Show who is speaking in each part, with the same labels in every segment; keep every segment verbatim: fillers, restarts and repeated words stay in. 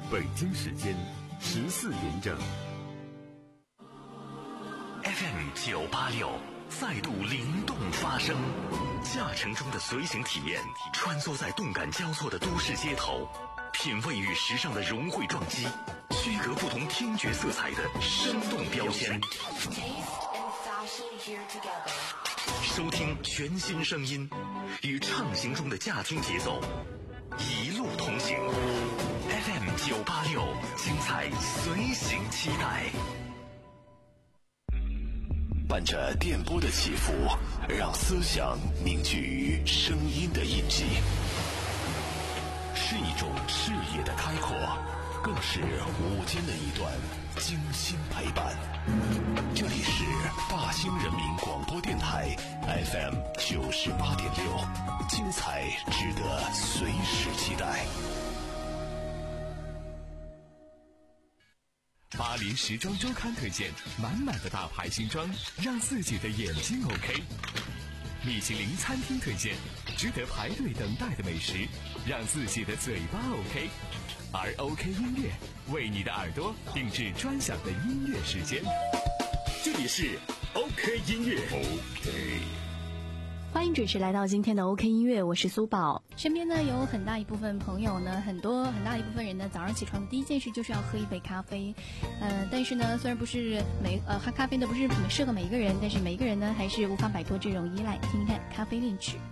Speaker 1: 北京时间十四点整。
Speaker 2: F M 九八六再度灵动发声，驾乘中的随行体验，穿梭在动感交错的都市街头，品味与时尚的融汇撞击，区隔不同听觉色彩的生动标签。收听全新声音，与畅行中的驾听节奏，一路同行。F M 九八六，精彩随行期待。
Speaker 3: 伴着电波的起伏，让思想凝聚于声音的印记，是一种视野的开阔，更是午间的一段精心陪伴。这里是大兴人民广播电台 F M 九十八点六，精彩值得随时期待。
Speaker 4: 巴黎时装周刊推荐满满的大牌新装，让自己的眼睛 OK。米其林餐厅推荐值得排队等待的美食，让自己的嘴巴 OK。而 OK 音乐为你的耳朵定制专享的音乐时间。这里是 OK 音乐 OK。
Speaker 5: 欢迎准时来到今天的 OK 音乐，我是苏宝。
Speaker 6: 身边呢有很大一部分朋友呢，很多很大一部分人呢，早上起床的第一件事就是要喝一杯咖啡。呃，但是呢，虽然不是每呃喝咖啡的不是适合每一个人，但是每一个人呢还是无法摆脱这种依赖。听听看咖啡恋曲。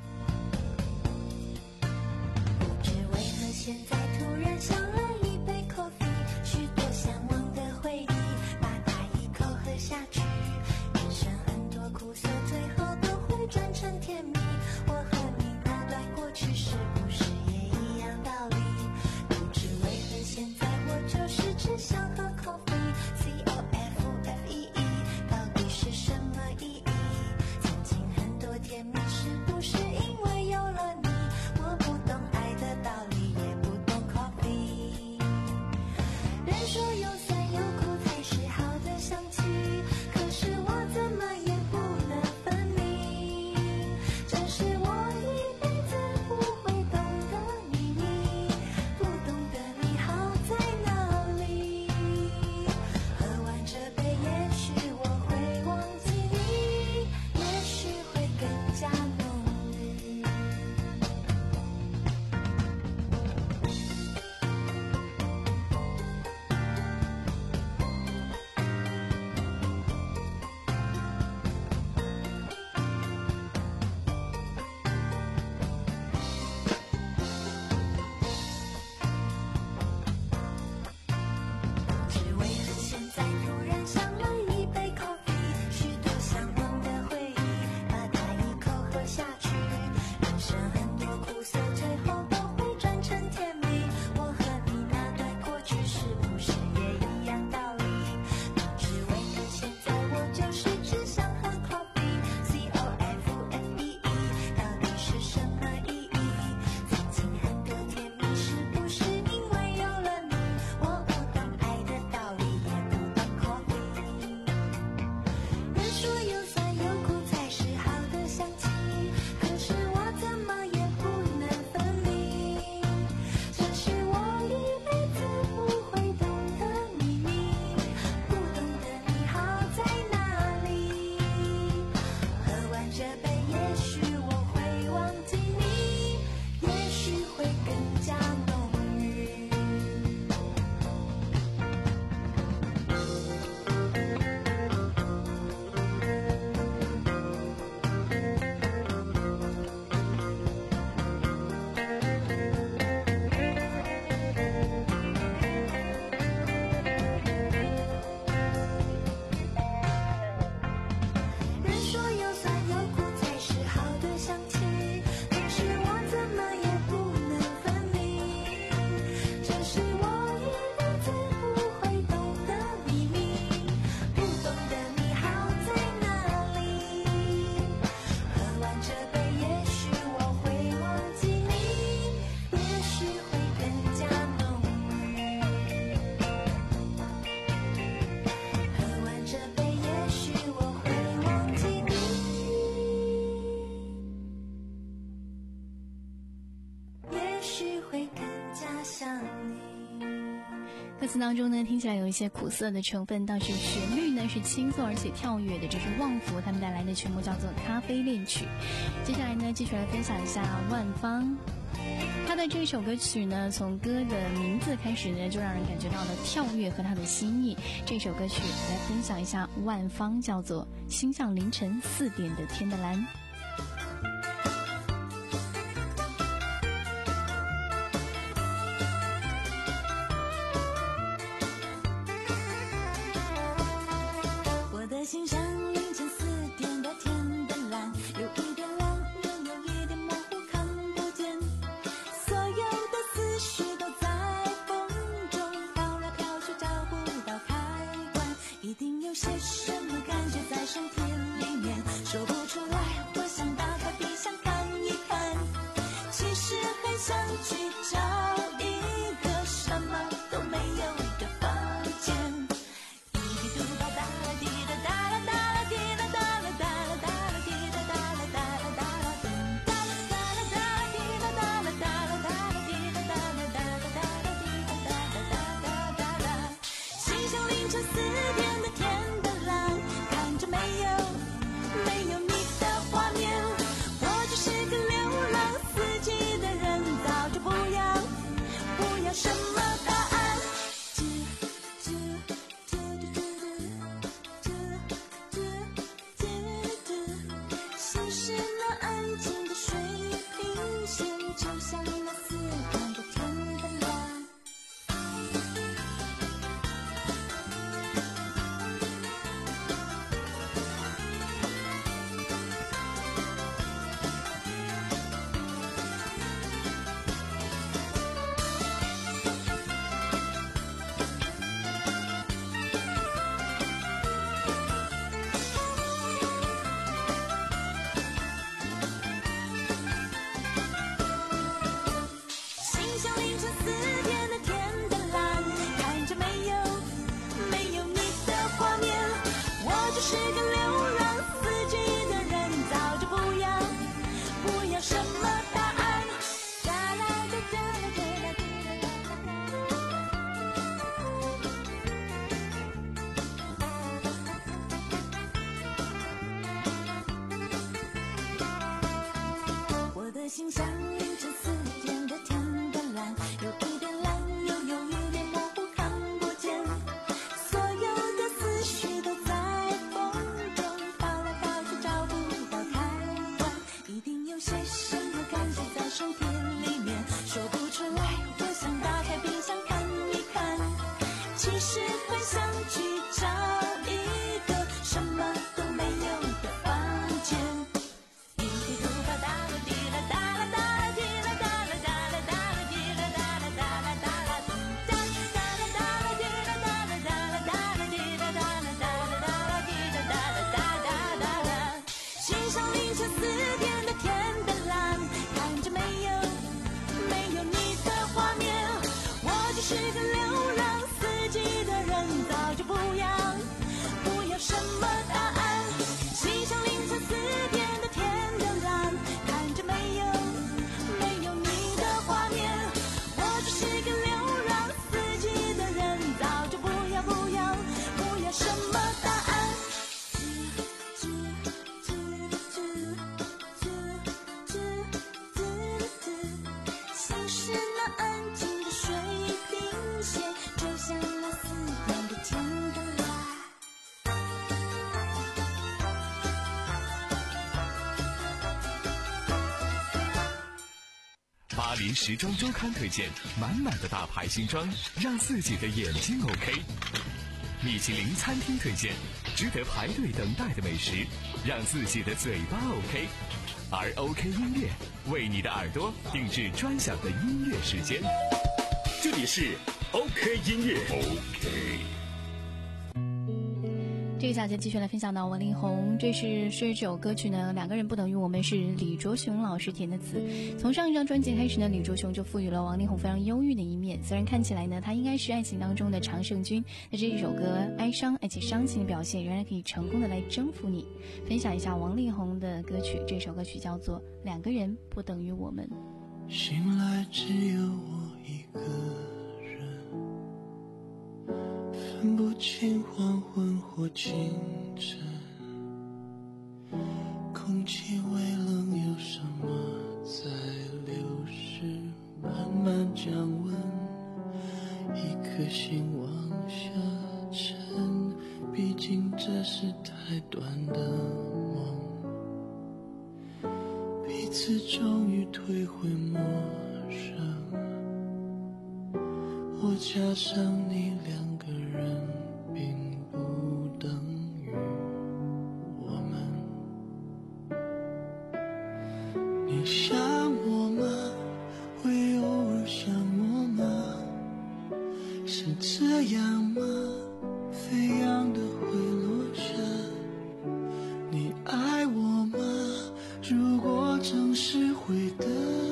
Speaker 7: 不知为何现在突然想了一杯 coffee， 许多向往的回忆，把它一口喝下去，人生很多苦涩最后都会转成甜蜜。我和你那段过去是不是也一样道理？不知为何现在我就是只想喝 coffee， C O F F E E 到底是什么意义？曾经很多甜蜜是不是因
Speaker 6: 歌词当中呢，听起来有一些苦涩的成分，倒是旋律呢是轻松而且跳跃的。这是旺福他们带来的曲目，叫做《咖啡恋曲》。接下来呢，继续来分享一下万芳。他的这首歌曲呢，从歌的名字开始呢，就让人感觉到了跳跃和他的心意。这首歌曲来分享一下万芳，叫做《心像凌晨四点的天的蓝》。
Speaker 7: 我的心像凌晨四点的天的蓝，有一点亮，又有一点模糊，看不见。所有的思绪都在风中飘来飘去，找不到开关。一定有些什么感觉在身体里面，说不出来。我想打开冰箱看一看，其实很想去找一个什么都没有的房间。一滴嘟吧哒啦滴哒哒啦哒啦滴啦哒啦哒啦哒啦滴哒哒啦哒啦哒啦咚哒啦哒啦哒啦滴哒哒啦哒啦哒啦滴哒哒啦哒啦哒啦滴哒哒啦哒哒哒啦。心像凌晨四点的天的蓝，看着没有没有你的画面，我就是个流浪四季的人，早就不要不要什么答案。心是那安静的水平线，就像那四点的天的蓝。心像凌晨四点的天的蓝，看着没有没有你的画面，我就是个流浪四季的人，早就不要不要什么答案。哒啦哒哒啦哒啦滴啦我的心像凌晨四点的天的蓝，有一点亮，又有一点模糊，看不见。所有的思绪都在风中飘来飘去，找不到开关。一定有些什么感觉在身体里面，说不出来。我想打开冰箱看一看，其实很想去找一个什么都没有的房间。一滴嘟吧哒啦滴啦哒啦哒啦滴啦哒啦哒啦哒啦滴啦哒啦哒啦哒啦咚哒啦哒啦哒啦滴啦哒啦哒啦哒啦滴啦哒啦哒啦哒啦滴啦哒啦哒哒哒啦。心像凌晨四点的天的蓝，看着没有没有你的画面，我就是个流浪四季的人，早就不要不要什么答案。心像凌晨四点的天的蓝，看着没有没有你的画面，我就是个流浪四季的人，早就不要不要不要什么答案。吱吱吱吱吱吱吱，心是那安静的水平线，就像那四点的天的蓝。
Speaker 4: 巴黎时装周刊推荐满满的大牌新装，让自己的眼睛 OK。米其林餐厅推荐值得排队等待的美食，让自己的嘴巴 OK。而 OK 音乐为你的耳朵定制专享的音乐时间。
Speaker 2: 这里是 OK 音乐 OK。
Speaker 6: 这个小节继续来分享到王力宏，这是这首歌曲呢，两个人不等于我们，是李卓雄老师填的词。从上一张专辑开始呢，李卓雄就赋予了王力宏非常忧郁的一面。虽然看起来呢，他应该是爱情当中的常胜军，但这一首歌哀伤而且伤情的表现，仍然可以成功的来征服你。分享一下王力宏的歌曲，这首歌曲叫做《两个人不等于我们》。
Speaker 8: 醒来只有我一个人， 或近黄昏或清晨，空气微冷，有什么在流逝，慢慢降温，一颗心往下沉，毕竟这是太短的梦，彼此终于退回陌生，我加上你，两个人并不等于我们。你想我吗？会偶尔想我吗？是这样吗？飞扬的会落下。你爱我吗？如果正是会的，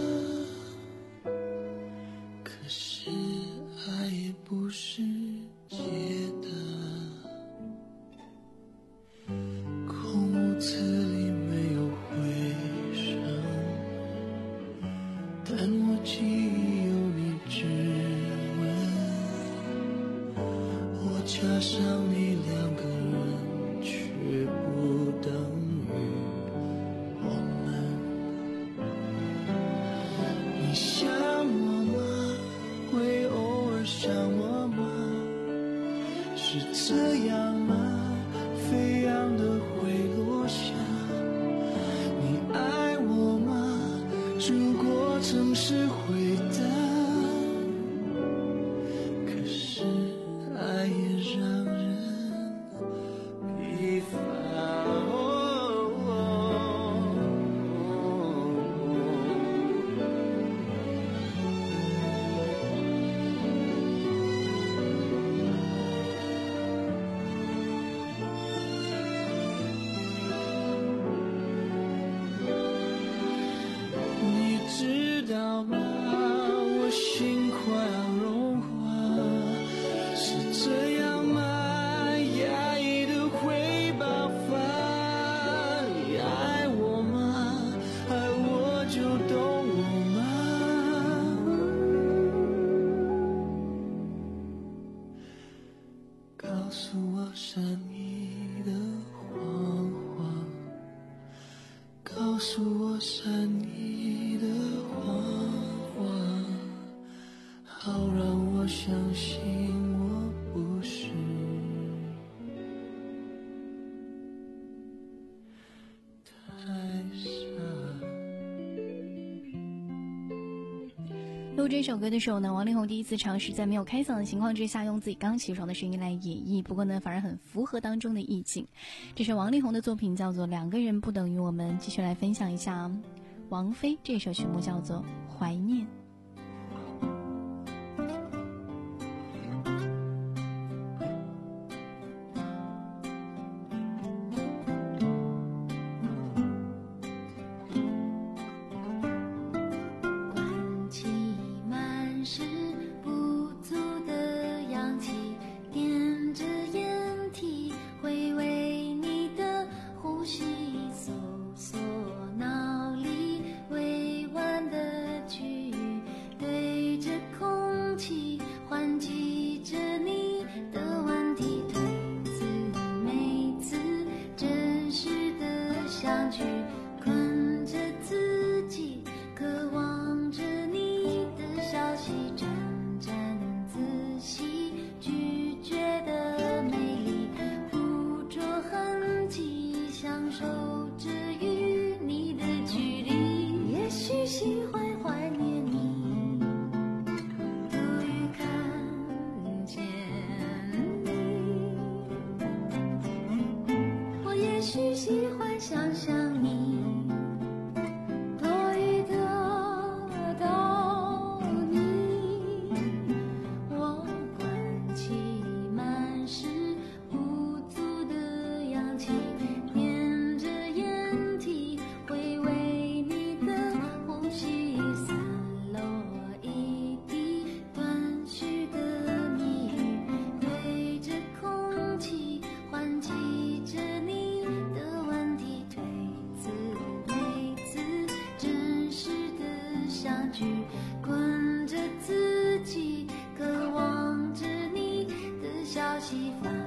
Speaker 8: 可是爱也不是解的。空屋子里没有回声，但我记忆有你指纹。我加上你，两个人却不等于我们。你想我吗？会偶尔想我吗？是这样吗？飞扬的会落下。你爱我吗？如果曾是会的，可是爱也让人疲乏。你知道吗？我心快要融化，是这样吗？压抑的会爆发。你爱我吗？爱我就懂我吗？告诉我善意的谎话，告诉我善意的谎话，好让我相信我不是太傻。
Speaker 6: 录这首歌的时候呢，王力宏第一次尝试在没有开嗓的情况之下，用自己刚起床的声音来演绎，不过呢，反而很符合当中的意境。这是王力宏的作品，叫做《两个人不等于我们》。继续来分享一下王菲这首曲目，叫做《怀念》。
Speaker 7: 关起满是不足的氧气，点着烟蒂，回味你的呼吸，搜索脑里委婉的句语，对着空气唤起着你的问题，推自每次真实的相聚，困着自己，渴望着你的消息，沾沾自喜，拒绝的美丽，捕捉痕迹，享受着与你的距离。也许心会怀念你，多于看见你。我也许喜欢想象你，多于得到你。我关起满是不足的氧气，点着烟蒂，回味你的呼吸，散落一地断续的谜语，对着空气唤起着你的问题，推自每次真实的相聚，困着自己，渴望着你的消息，发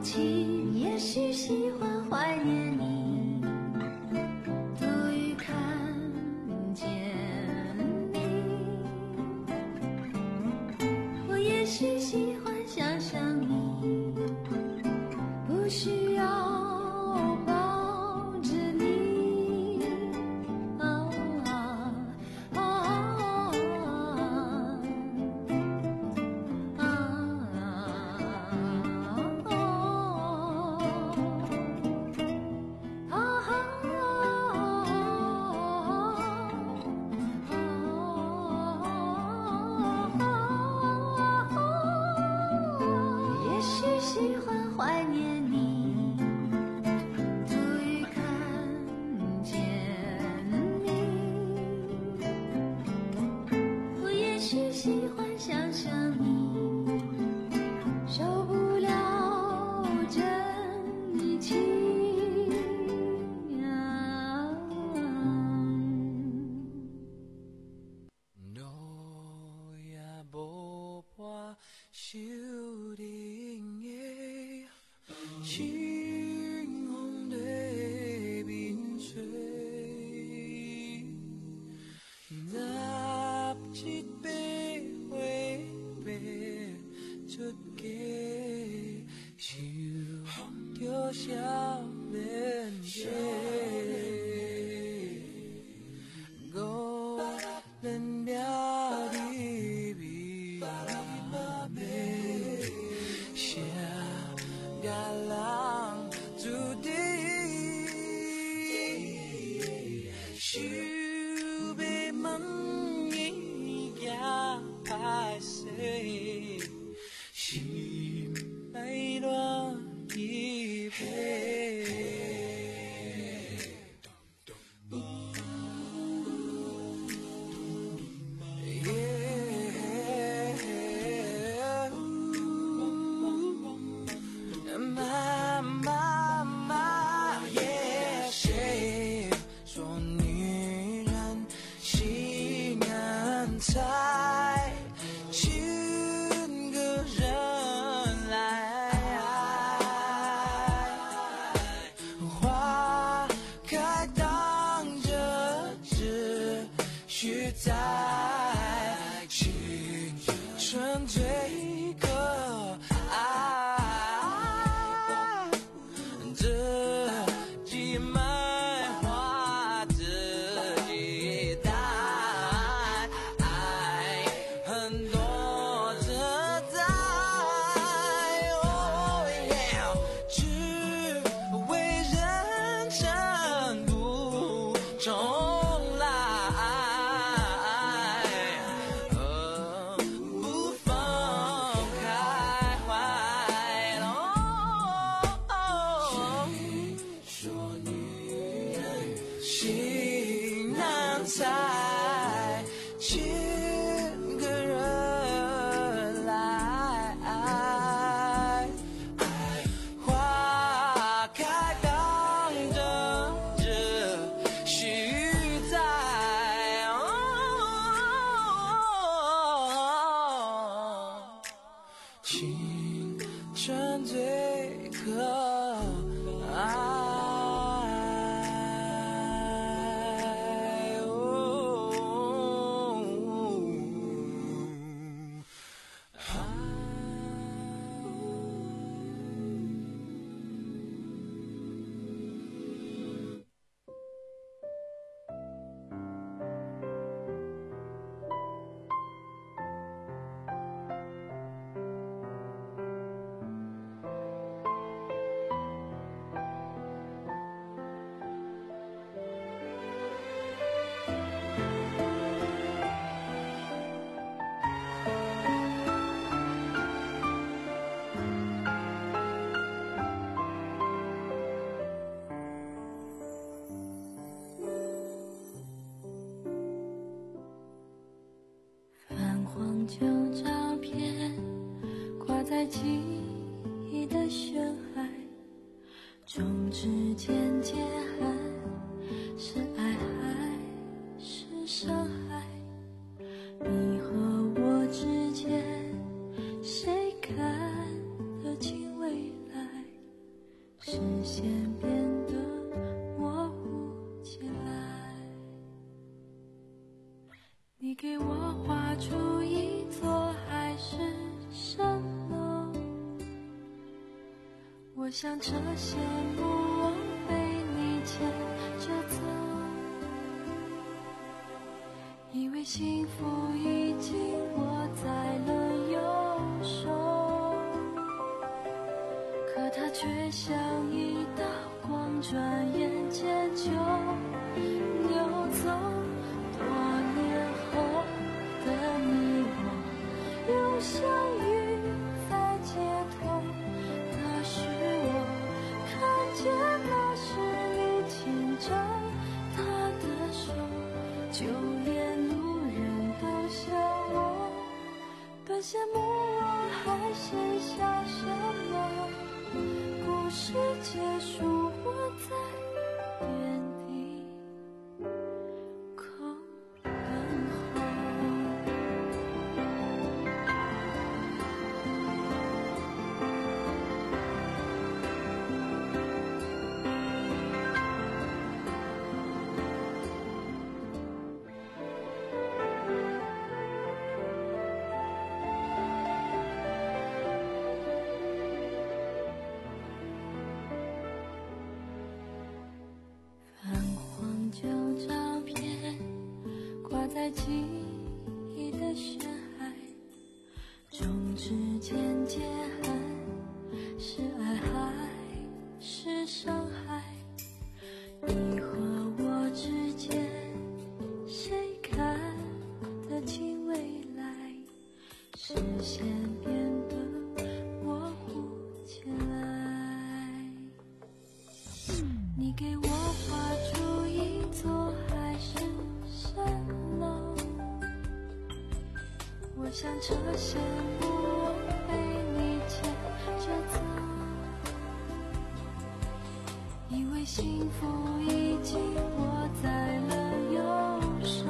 Speaker 7: 情，也许喜欢怀念你，多余看见你。我也许喜欢想象你，不需要抱着你。啊啊啊也许喜欢怀念你，多余看见你。我也许喜欢想象你，受不了真情啊。
Speaker 8: 路也无伴，守定的清风在面吹，拿一杯花白出家，受着少年家。我能了你美美，谁个人注定，想要问伊行歹势，心爱乱一杯。妈妈妈，也谁说女人心难猜，请个人来。花开当着只需在，青春最可爱。自己买花自己戴，爱很多自在。哦耶，只为人生路重来，呃，不放开怀。哦，说女人心难猜，请个人来。花开当着只需在，哦，青春最可爱。
Speaker 7: 泛黄旧照片挂在记忆的深海，中指间结痕，是爱还是伤害？你和我之间，谁看得清未来？ 视线变得模糊起来。你给我画出一座海市蜃楼，我想这些木偶被你牵着走，以为幸福已经握在了右手，可它却像一道光，转眼间就溜走。多年后的你我又相遇在街头，可是我看见的是你牵着他的手，就连路人都笑我多羡慕我，还剩下什么？故事结束，我在原地空等候。泛黄旧照片挂在记忆的深海，中指间结痕，是爱还是伤害？你和我之间，谁看得清未来？视线变得模糊起来。你给我画出一座海市蜃楼，我想这些木偶被你牵着走，以为幸福已经握在了右手，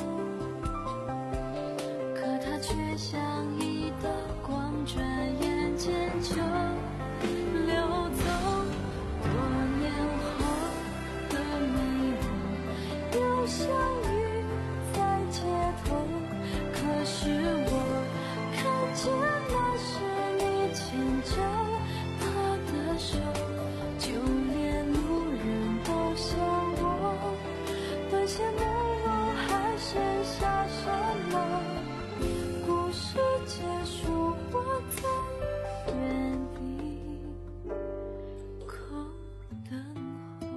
Speaker 7: 可它却像一道光，转眼间就溜走。多年后的你我又相遇在街头，可是我看见的是你牵着他的手，就连路人都笑我多羡慕我，还剩下什么？故事结束，我在原地空等候。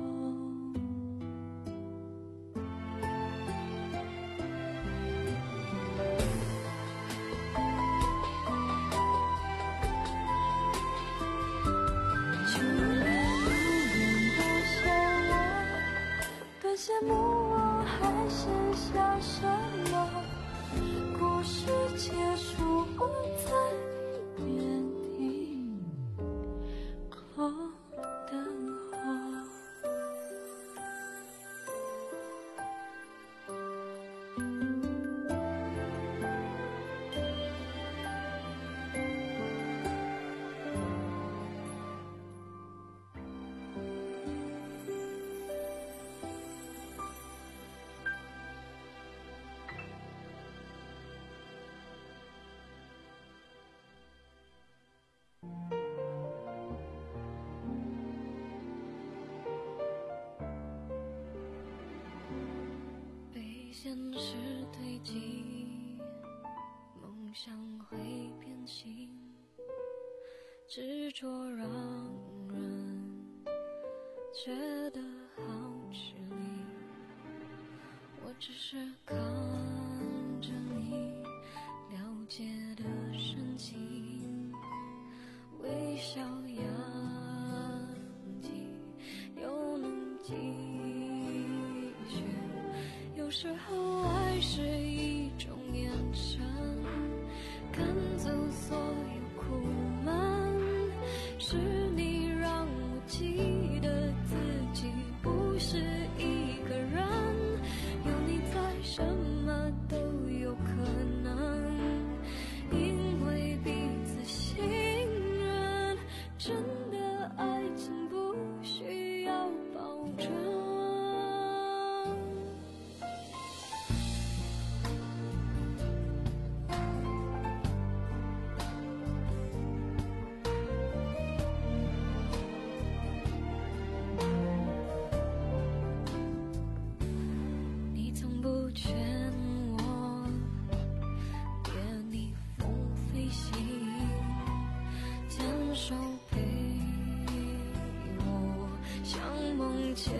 Speaker 7: 就连路人都笑我多羡慕我，还剩下什么？故事结束，我在原地空等候。被现实推挤，梦想会变形，执着让人觉得好吃力。我只是看着你了解的神情，微笑扬起，又能继续。有时候爱是一种眼神，赶走所有苦闷，是你让我记得自己不是一个人，有你在什么都有可能，因为彼此信任，真的爱情不需要保证。你从不劝我别逆风飞行，牵手陪我向梦前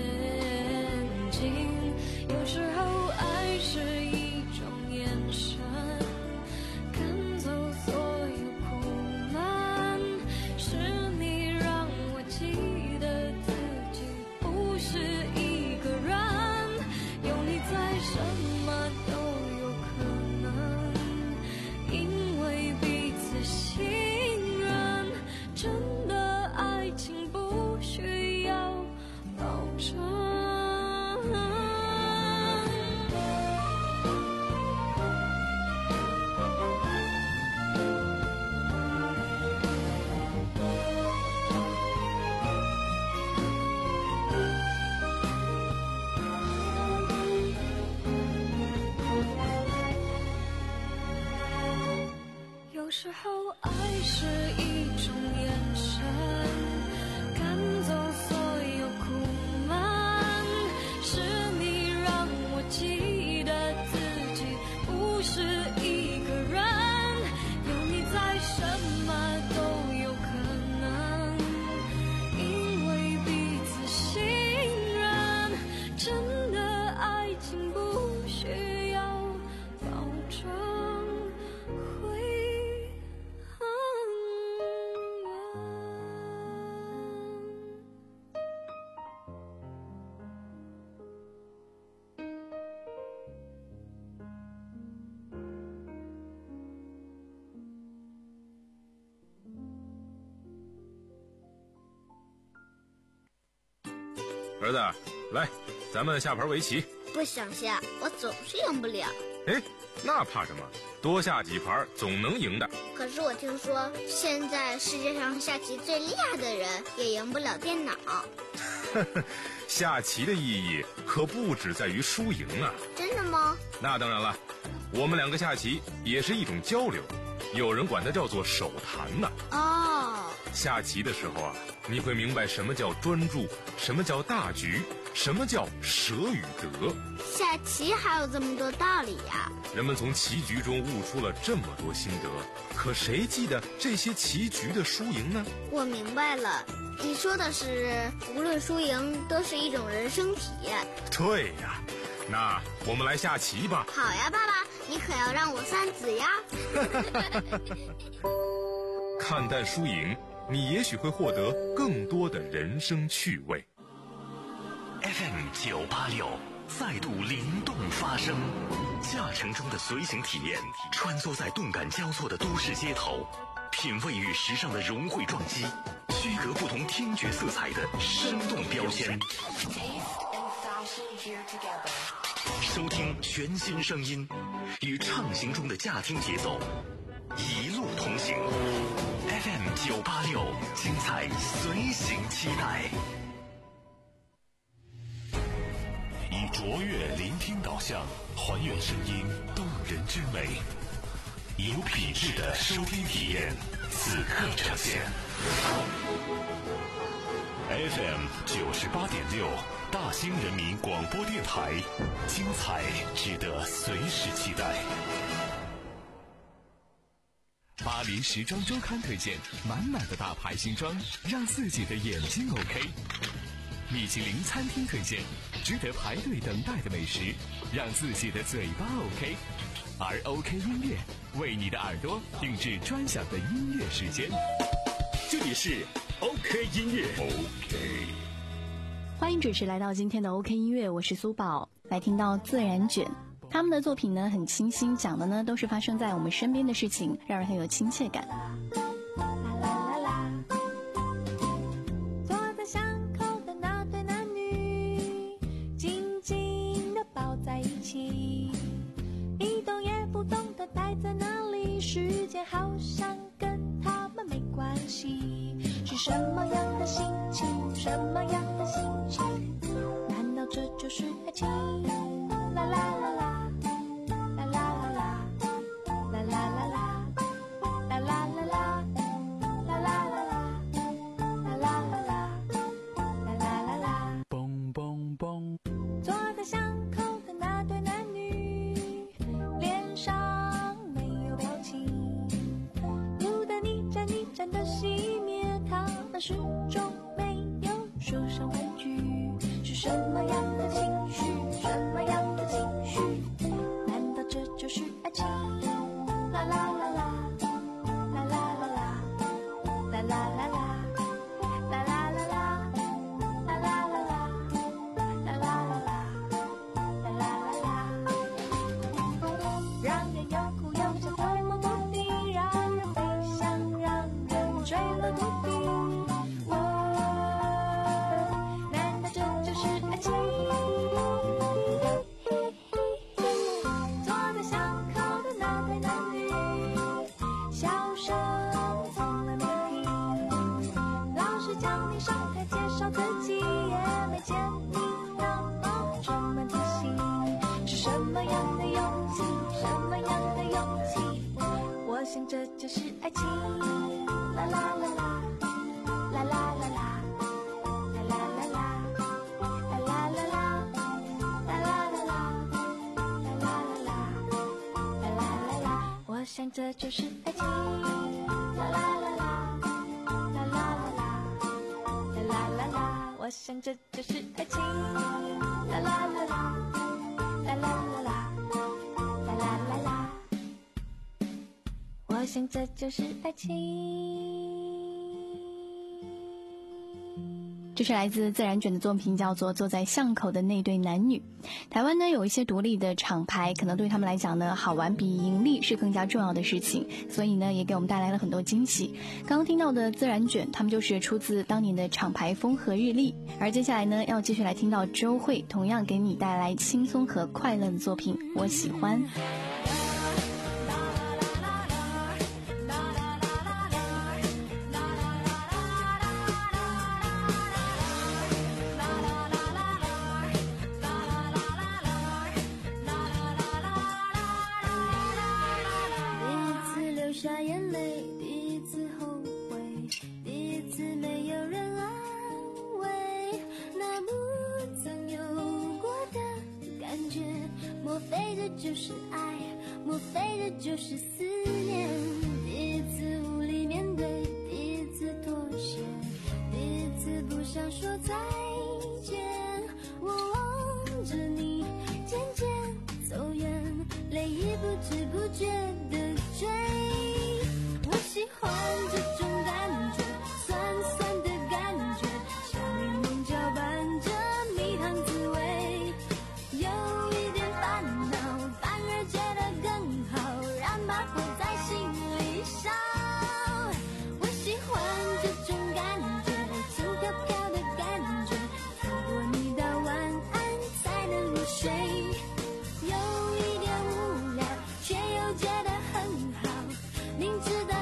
Speaker 7: 进。有时候爱是一种眼神，赶走所有苦难，是你让我记得自己不是一个人，有你在什么都有可能，因为彼此信任，真的爱情不需要保证。有时候爱是一种眼神，赶走所有苦难，是你让我记得自己不是一个人，有你在什么都有可能，因为彼此信任，真的爱情不需要保证。
Speaker 9: 儿子，来，咱们下盘围棋。
Speaker 10: 不想下，我总是赢不了。
Speaker 9: 哎，那怕什么？多下几盘总能赢的。
Speaker 10: 可是我听说，现在世界上下棋最厉害的人也赢不了电脑。
Speaker 9: 下棋的意义可不只在于输赢啊。
Speaker 10: 真的吗？
Speaker 9: 那当然了，我们两个下棋也是一种交流，有人管它叫做手谈呢。
Speaker 10: 哦，
Speaker 9: 下棋的时候啊，你会明白什么叫专注，什么叫大局，什么叫舍与得。
Speaker 10: 下棋还有这么多道理呀！
Speaker 9: 人们从棋局中悟出了这么多心得，可谁记得这些棋局的输赢呢？
Speaker 10: 我明白了，你说的是无论输赢都是一种人生体验。
Speaker 9: 对呀，那我们来下棋吧。
Speaker 10: 好呀，爸爸，你可要让我三子呀。
Speaker 9: 看淡输赢，你也许会获得更多的人生趣味。
Speaker 2: F M 九八六再度灵动发声，驾乘中的随行体验，穿梭在动感交错的都市街头，品味与时尚的融汇撞击，区隔不同听觉色彩的生动标签。收听全新声音，与畅行中的驾听节奏，一路同行。F M 九八六，精彩随行期待。
Speaker 3: 以卓越聆听导向，还原声音动人之美，有品质的收听体验，此刻呈现。F M 九十八点六，大兴人民广播电台，精彩值得随时期待。
Speaker 4: 巴黎时装周刊推荐满满的大牌新装，让自己的眼睛 OK。米其林餐厅推荐值得排队等待的美食，让自己的嘴巴 OK。而 OK 音乐为你的耳朵定制专享的音乐时间。这里是 OK 音乐 OK。
Speaker 5: 欢迎准时来到今天的 OK 音乐，我是苏宝，来听到自然卷。他们的作品呢很清新，讲的呢都是发生在我们身边的事情，让人很有亲切感。
Speaker 7: 坐在巷口的那对男女，紧紧地抱在一起，一动也不动地待在那里，时间好像跟他们没关系。是什么样样的心情？什么样的心情？难道这就是爱情？啦啦啦啦，啦啦啦啦，啦啦啦啦，啦啦啦啦，啦啦啦啦，啦啦啦啦，啦啦啦啦，
Speaker 8: 嘣嘣嘣。
Speaker 7: 坐在巷口的那对男女，脸上没有表情，路灯一盏一盏的熄灭，他们始终没有说上半句。是什么样的情绪？什么样的情绪？难道这就是爱情？啦啦啦啦，啦啦啦啦，啦啦啦啦，啦啦啦啦，啦啦啦啦，啦啦啦啦，啦啦啦啦，让人又哭又笑，偷摸摸地，让人悲伤，让人坠落谷底。我，难道这就是爱情？坐在巷口的那对男女，笑声从来没停。老师叫你上台介绍自己，也没见你那么出门提醒。是什么样的勇气？什么样的勇气？我想这就是爱情。啦啦啦啦，啦啦啦啦，啦啦啦啦，啦啦啦啦，啦啦啦啦，啦啦啦啦，啦啦啦啦，我想这就是爱情。啦啦啦啦，啦啦啦啦，啦啦啦啦，我想这就是爱情。啦啦啦啦，啦啦啦啦，啦啦啦啦，我想这就是爱情。
Speaker 5: 这是来自自然卷的作品，叫做《坐在巷口的那对男女》。台湾呢有一些独立的厂牌，可能对他们来讲呢，好玩比盈利是更加重要的事情，所以呢也给我们带来了很多惊喜。刚刚听到的自然卷，他们就是出自当年的厂牌风和日丽。而接下来呢，要继续来听到周蕙同样给你带来轻松和快乐的作品，我喜欢。
Speaker 7: 下眼泪，第一次后悔，第一次没有人安慰，那不曾有过的感觉，莫非这就是爱？莫非这就是思念？第一次无力面对，第一次妥协，第一次不想说再见，我望着你渐渐走远，泪已不知不觉地追。喜欢这种感觉，酸酸的感觉，像柠檬搅拌着蜜糖滋味，有一点烦恼，反而觉得更好，让它活在心里烧。我喜欢这种感觉，轻飘飘的感觉，透过你的晚安才能入睡，有一点无聊，却又觉得很好，明知道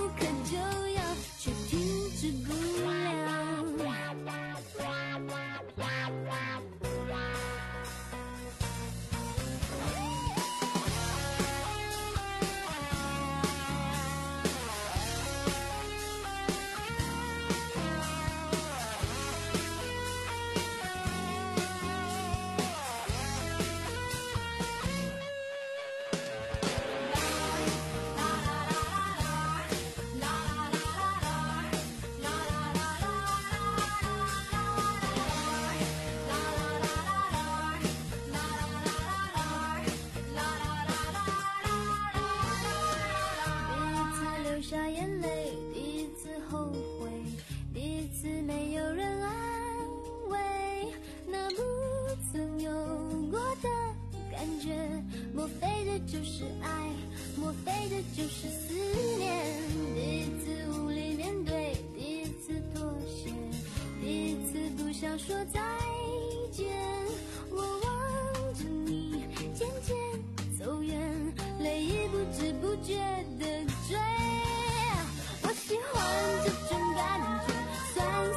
Speaker 7: 就是爱，莫非这就是思念？第一次无力面对，第一次妥协，第一次不想说再见，我望着你渐渐走远，泪已不知不觉地追。我喜欢这种感觉，酸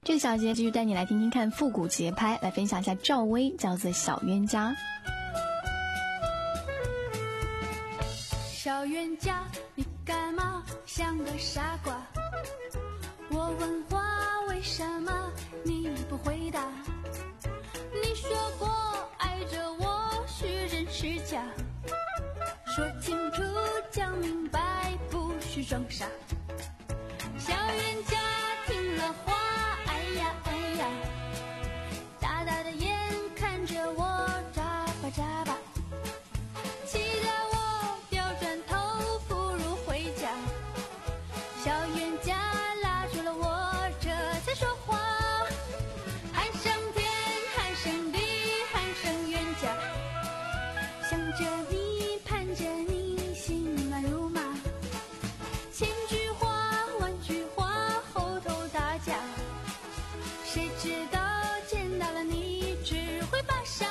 Speaker 5: 这个小节继续带你来听听看复古节拍，来分享一下赵薇叫做小冤家。
Speaker 11: 小冤家，你干嘛像个傻瓜？我问话为什么你不回答？你说过爱着我是真是假？说清楚讲明白，不许装傻。小冤家听了话，哎呀哎呀，大大的眼看着我眨巴眨巴，气得我掉转头不如回家。小冤家拉住了我，这才说话，喊声天，喊声地，喊声冤家，想着你，盼着你，心乱如麻，千句话万句话，后头打架，谁知道见到了你只会发傻。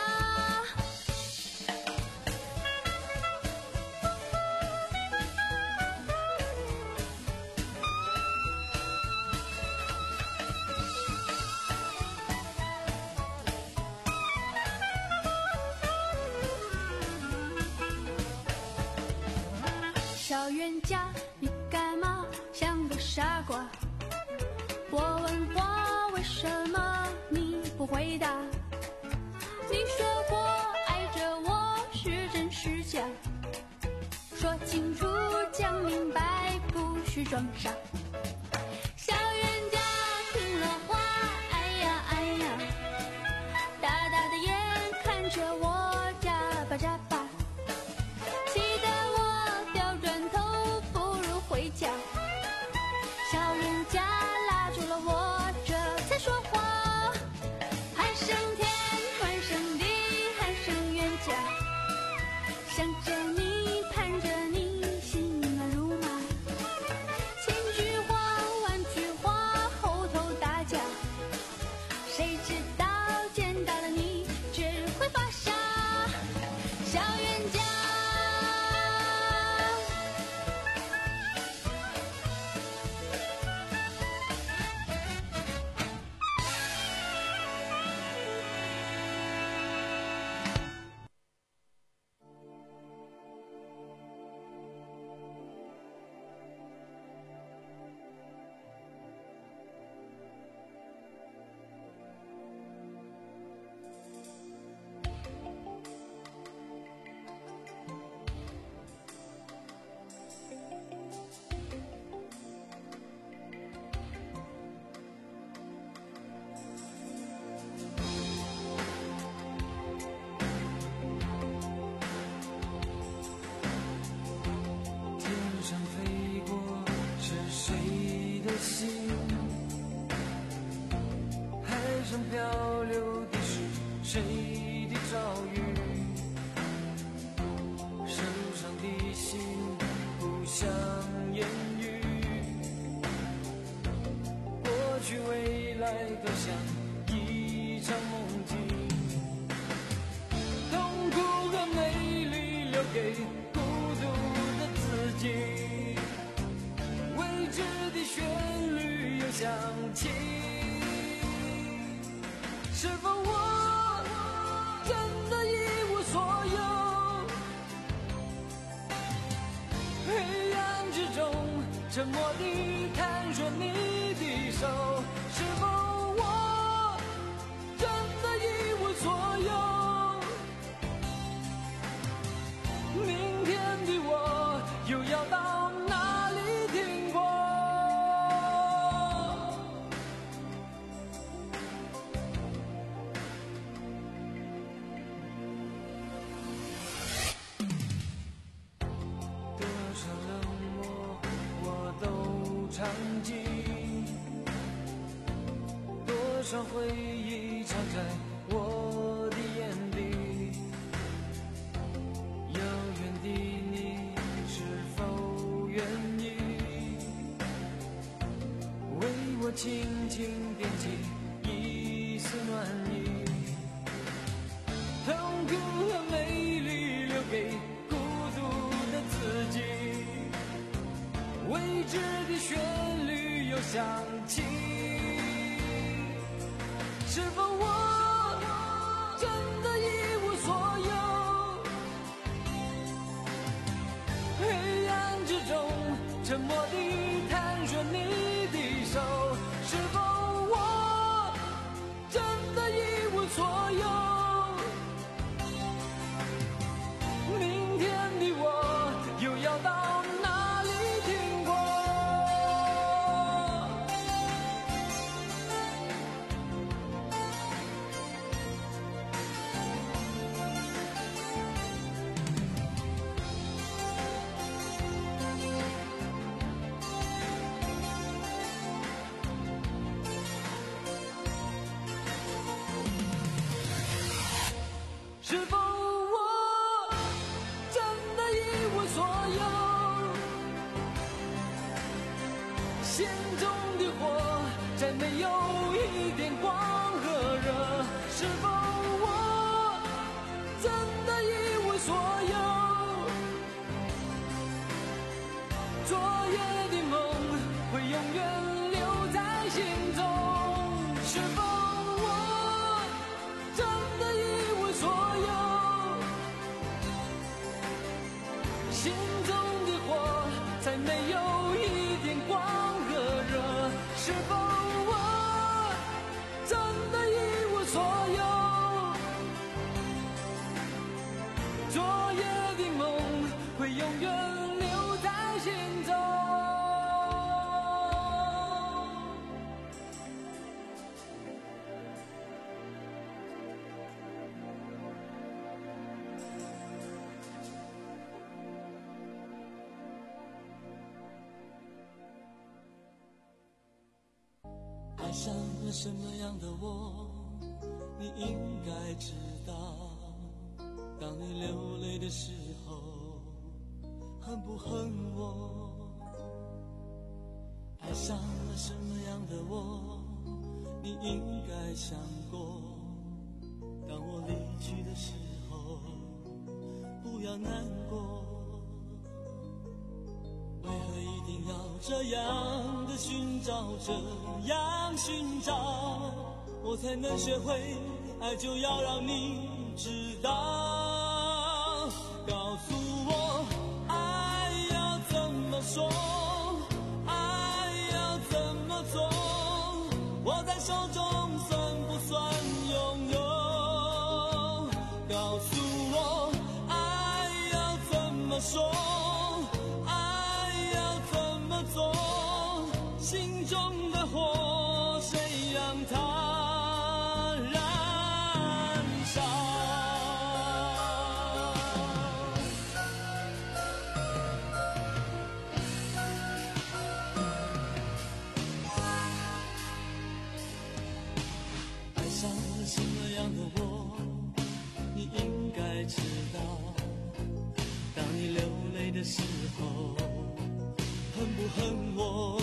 Speaker 11: 小冤家，你干嘛像个傻瓜？我问话为什么你不回答？你说过爱着我是真是假？说清楚讲明白，不许装傻。小冤家听了话，哎呀哎呀，大大的眼看着我眨巴眨巴，气得我掉转头不如回家。小冤家拉住了我，这才说话，喊声天，喊声地，喊声冤家，想着你，盼着你，心乱如麻，千句话万句话，后头打架，谁知道见到了你只会发傻。小冤家，
Speaker 8: 天上飞过是谁的心？海上漂流的是谁的遭遇？手上的心不像言语，过去未来都像一场梦境，痛苦和美丽留给孤独的自己，未知的旋律又响起，是否我真的一无所有？黑暗之中沉默地看着你的手，是否我真的一无所有？明天的我又要到哪里停泊？多少冷漠我都尝尽，多少回忆藏在我的眼底，遥远的你是否愿意为我轻轻点起一丝暖意？痛苦和美丽留给孤独的自己，未知的旋律又响起， 是否我真的一无所有？黑暗之中沉默地探寻你的手，是否我真的一无所有？明天的我又要到哪里停泊？是否我真的一无所有？心中的火再没有一点光和热，是否我真的一无所有？昨夜的梦会永远留在心中，是否我真的一无所有？心中的火再没有一点光和热，是否我真的一无所有？昨夜的梦会永远留在心中。爱上了什么样的我，你应该知道。当你流泪的时候，恨不恨我？爱上了什么样的我，你应该想过。当我离去的时候，不要难过。为何一定要这样的寻找，这样寻找，我才能学会爱就要让你知道。告诉我爱要怎么说，爱要怎么做，握在手中算不算拥有？告诉我爱要怎么说，心中的火，谁让它燃烧？爱上了什么样的我，你应该知道。当你流泪的时候，恨不恨我？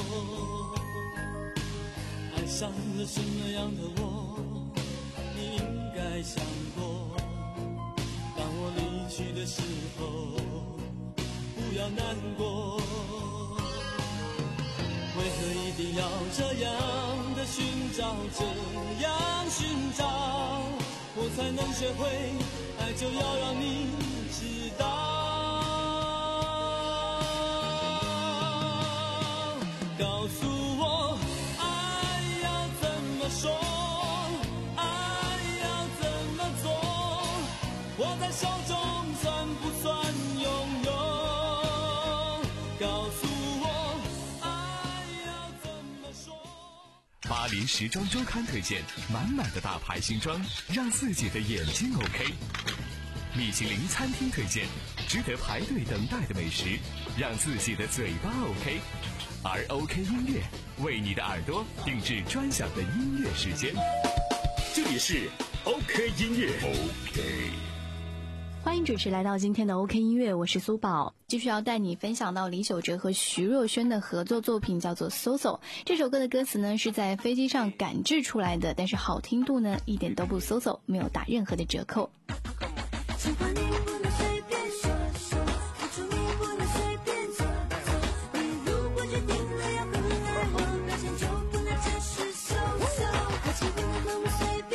Speaker 8: 爱上了什么样的我，你应该想过。当我离去的时候，不要难过。为何一定要这样的寻找，这样寻找，我才能学会爱就要让你知道。告诉我爱要怎么说，爱要怎么做，握在手中算不算拥有？告诉我爱要怎么说。
Speaker 4: 巴黎时装周刊推荐满满的大牌新装，让自己的眼睛 OK。米其林餐厅推荐值得排队等待的美食，让自己的嘴巴 OK。而 OK 音乐为你的耳朵定制专享的音乐时间。
Speaker 2: 这里是 OK 音乐 OK。
Speaker 5: 欢迎准时来到今天的 OK 音乐，我是苏宝，继续要带你分享到李玖哲和徐若瑄的合作作品，叫做 So So。 这首歌的歌词呢是在飞机上赶制出来的，但是好听度呢一点都不 So So， 没有打任何的折扣。
Speaker 7: 喜欢你不能随便说说，付出你不能随便做做，你如果决定了要更爱我，表现就不能只是 So So。爱情不能随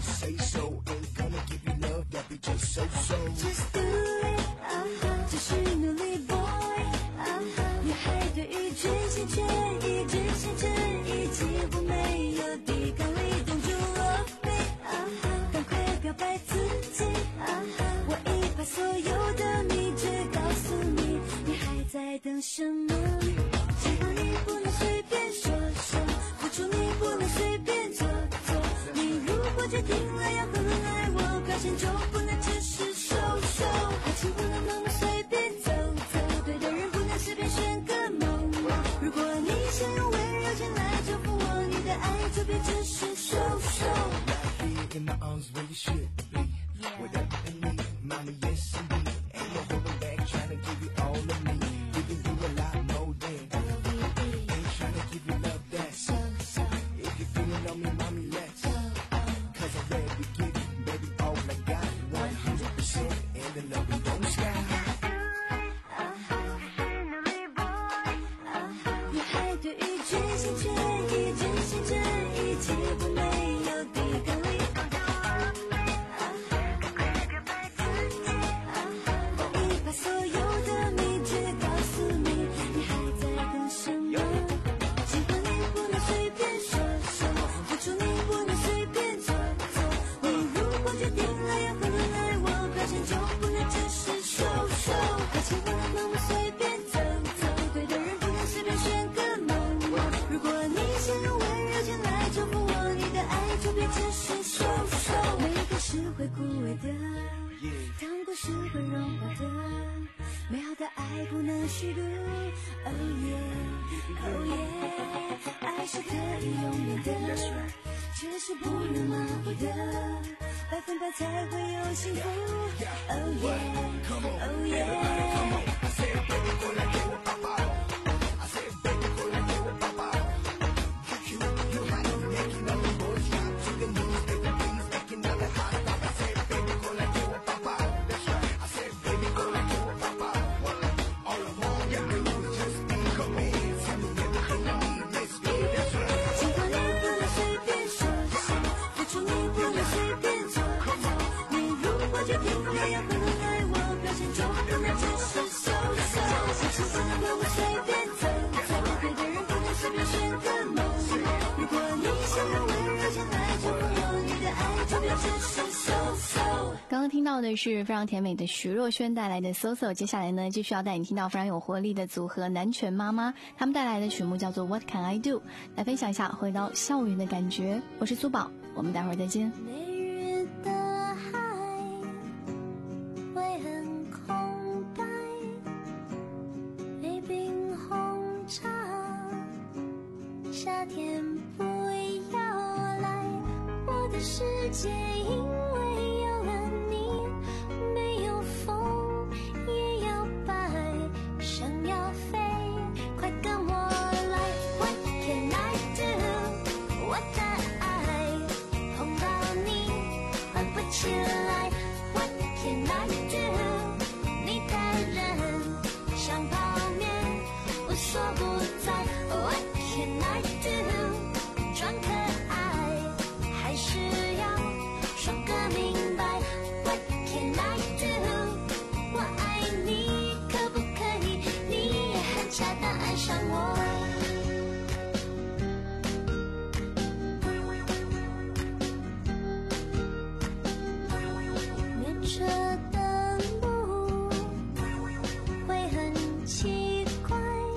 Speaker 8: just say so. Ain't gonna give you love that be just so so.
Speaker 7: Just do it， 只是努力 boy， 女孩对于真心全意，真心真意几乎没有抵抗力。Don't you love me？ 赶快表白自己，我已把所有的秘诀告诉你，你还在等什么？喜欢你不能随便说说，付出你不能随便做做。你如果决定了要和爱我，表现就不能只是收收。爱情不能那么随便走走，对的人不能随便选个某某。如果你想用温柔前来祝福我，你的爱就别只是收收。
Speaker 8: In my arms where you should be. Whatever you need, mommy, yes indeed. Ain't no holding back, trying to give you all of me. Giving you a lot more than ain't trying to give you love that's if you're feeling on me, mommy, let's cause I'm ready to give you, baby, all I got one hundred percent and the love we don't stop.
Speaker 7: 女孩对于真心全意，真心真意几乎没有抵抗力。是会枯萎的，糖果是会融化的，美好的爱不能虚度。Oh yeah, oh yeah， 爱是可以永远的，却是不能马虎的，百分百才会有幸福。Oh yeah, oh yeah。
Speaker 5: 刚刚听到的是非常甜美的徐若瑄带来的 So So， 接下来呢继续要带你听到非常有活力的组合南拳妈妈，他们带来的曲目叫做 What Can I Do， 来分享一下回到校园的感觉。我是苏宝，我们待会儿再见。
Speaker 7: 夏天不要来，我的世界因为有了你，没有风也要摆，想要飞，快跟我来。What can I do？ 我的爱碰到你换不起来。What can I do？ 你的人像泡面，我说不在。What can I do？ 装可爱，还是要说个明白。What can I do？ 我爱你，可不可以？你也很恰当爱上我。列车的路会很奇怪。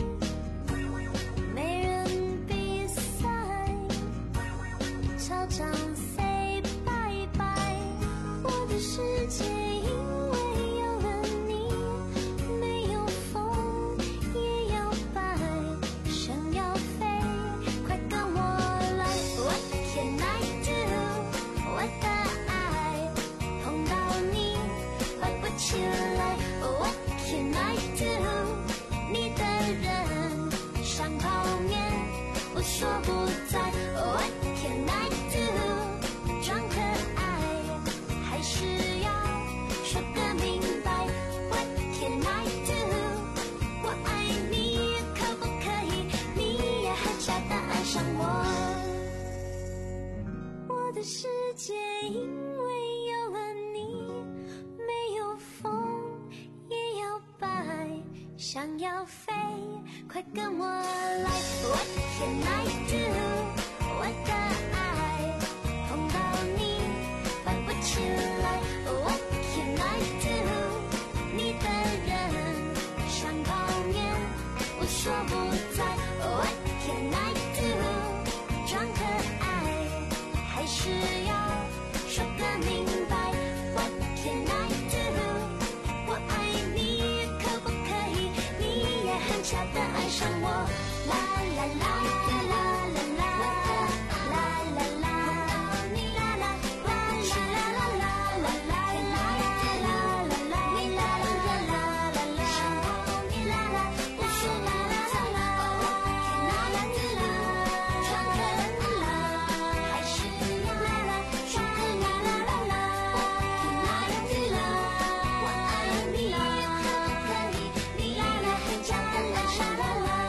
Speaker 7: 操场 say 拜拜，我的世界因为有了你，没有风也要摆，想要飞，快跟我来。What can I do？ 我的爱碰到你换不起来。What can I do？ 你的人像泡面，我说不在。What can I do？ 装可爱，还是要说个明白。What can I do？ 我爱你，可不可以？你也很恰当爱上我。我的世界因为有了你，没有风也要白，想要飞，快跟我来。 What can I do？ 我的爱碰到你翻不起来。 What can I do？ 你的人像泡面，我说不在。 What can I do？ 装可爱还是要说个明白。 What can I do？ 我爱你可不可以你也很巧的爱上我。啦啦啦啦啦啦啦啦啦，你啦啦啦啦啦啦啦啦啦啦啦啦，你啦啦啦啦啦啦，你啦啦，我说啦啦啦啦，啦啦啦，装可爱还是要啦啦，装可啦啦啦啦，啦啦啦，我爱你可不可以你啦啦很巧的爱上我。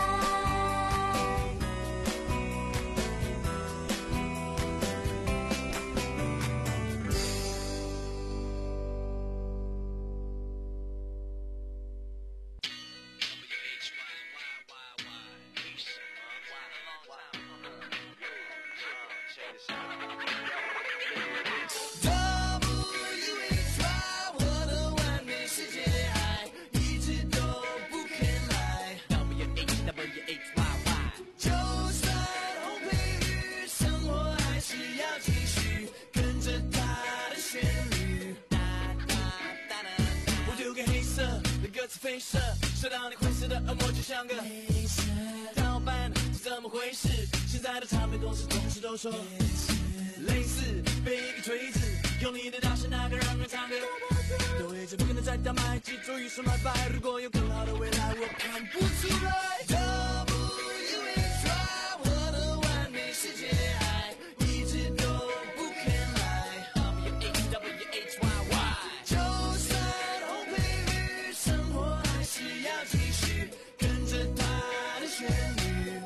Speaker 8: 飞射，射到你灰色的恶魔，就像个黑色盗版，是怎么回事？现在的唱片公司同事都说类似被一个锤子，用你的大声那个让人唱歌，都一直不可能再大卖，记住一声拜拜。如果有更好的未来，我看不出来。W H Y 我的完美世界爱一直都不肯来。I'm your H W H Y Y， 就算红配绿，生活还是要继续跟着它的旋律。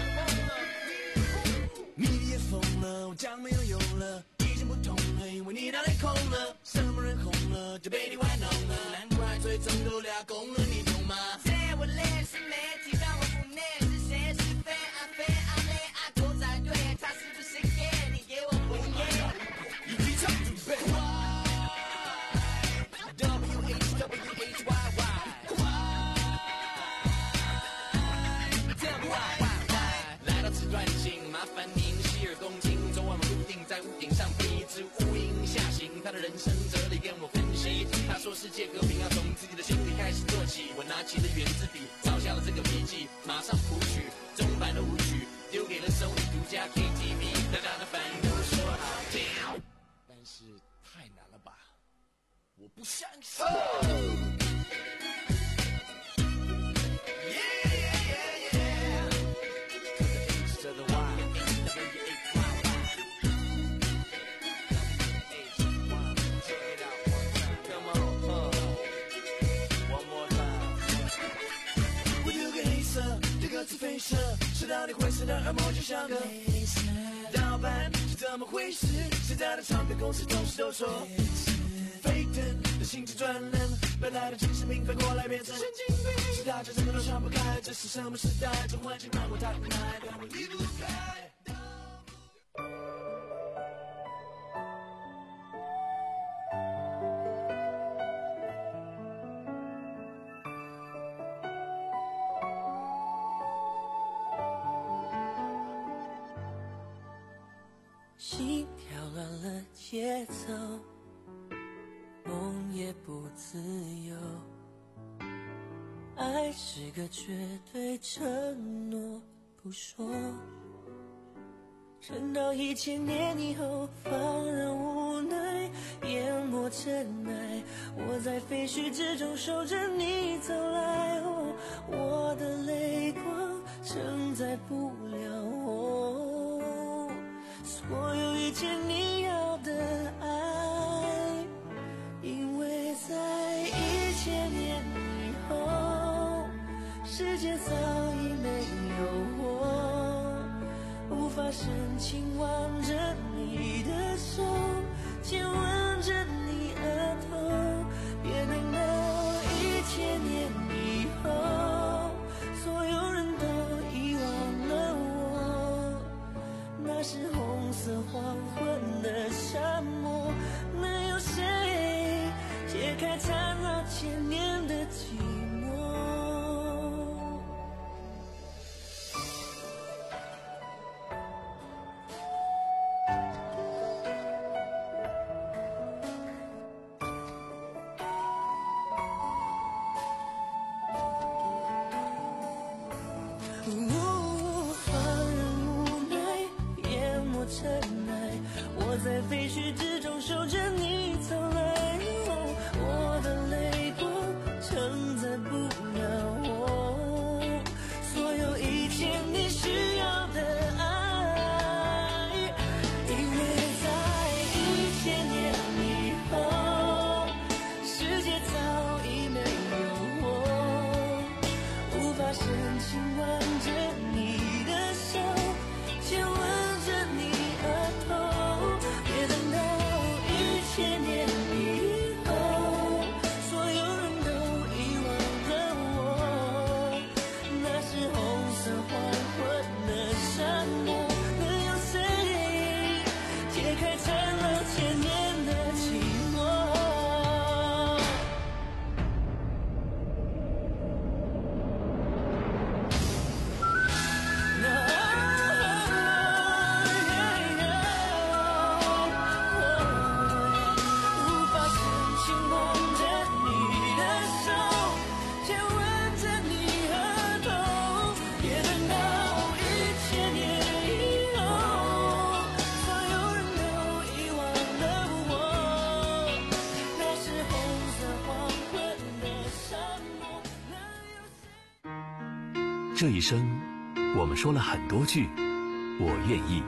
Speaker 8: 你也疯了，我将没有用了，已经不同了，因为你脑袋空了。什么人红了就被你玩弄了，难怪最终都俩公了，你懂吗？在我类似媒体让我不内是谁是非啊非啊累啊狗仔队，他是不是 gay？ 你给我不耶？一起唱准备。W H W H Y Y， 来到此段情，麻烦您洗耳恭听。昨晚我们固定在屋顶上飞，一只乌鹰下行，他的人生哲理跟我分析。他说世界和平要从自己的心里开始做起。我拿起了圆珠笔，抄下了这个笔记，马上谱曲中版的舞曲，丢给了手里独家 K T V， 大家的反应都说好听，但是太难了吧？我不相信。飞射，射到你灰色的耳膜，就像个黑色盗版，是怎么回事？现在的唱片公司同事都说沸腾的心情转冷，本来的精神病反过来变成神经病，是大家怎么都想不开，这是什么时代？这环境让我太无奈，但我离不开。
Speaker 12: 心跳乱了节奏，梦也不自由。爱是个绝对承诺，不说。撑到一千年以后，放任无奈，淹没尘埃。我在废墟之中守着你走来，哦，我的泪光承载不了我。所有一切你要的爱，因为在一千年以后，世界早已没有我，无法深情挽着你的手。 墟之中守着你走来，我的泪光承载不了我所有一切你需要的爱，因为在一千年以后，世界早已没有我，无法深情挽着你的手，亲吻着你额头，别等到一千年以后，所有人都遗忘了我，那是红色黄昏的沙漠，能有谁解开缠绕千年的寂寞？无法深情挽着你的手，亲吻着你额头，别等到一千年以后，所有人都遗忘了我，那是红色黄昏的沙漠，能有谁？
Speaker 2: 这一生，我们说了很多句“我愿意”。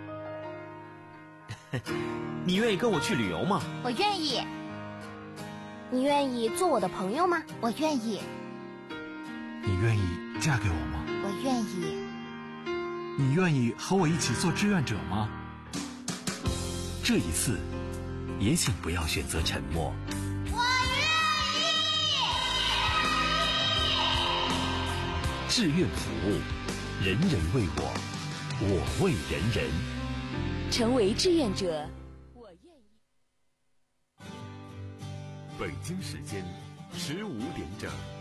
Speaker 13: 你愿意跟我去旅游吗？
Speaker 14: 我愿意。你愿意做我的朋友吗？我愿意。
Speaker 15: 你愿意嫁给我吗？
Speaker 14: 我愿意。
Speaker 15: 你愿意和我一起做志愿者吗？
Speaker 2: 这一次，也请不要选择沉默。
Speaker 14: 我
Speaker 2: 志愿服务，人人为我，我为人人。
Speaker 16: 成为志愿者，我愿意。
Speaker 1: 北京时间十五点整。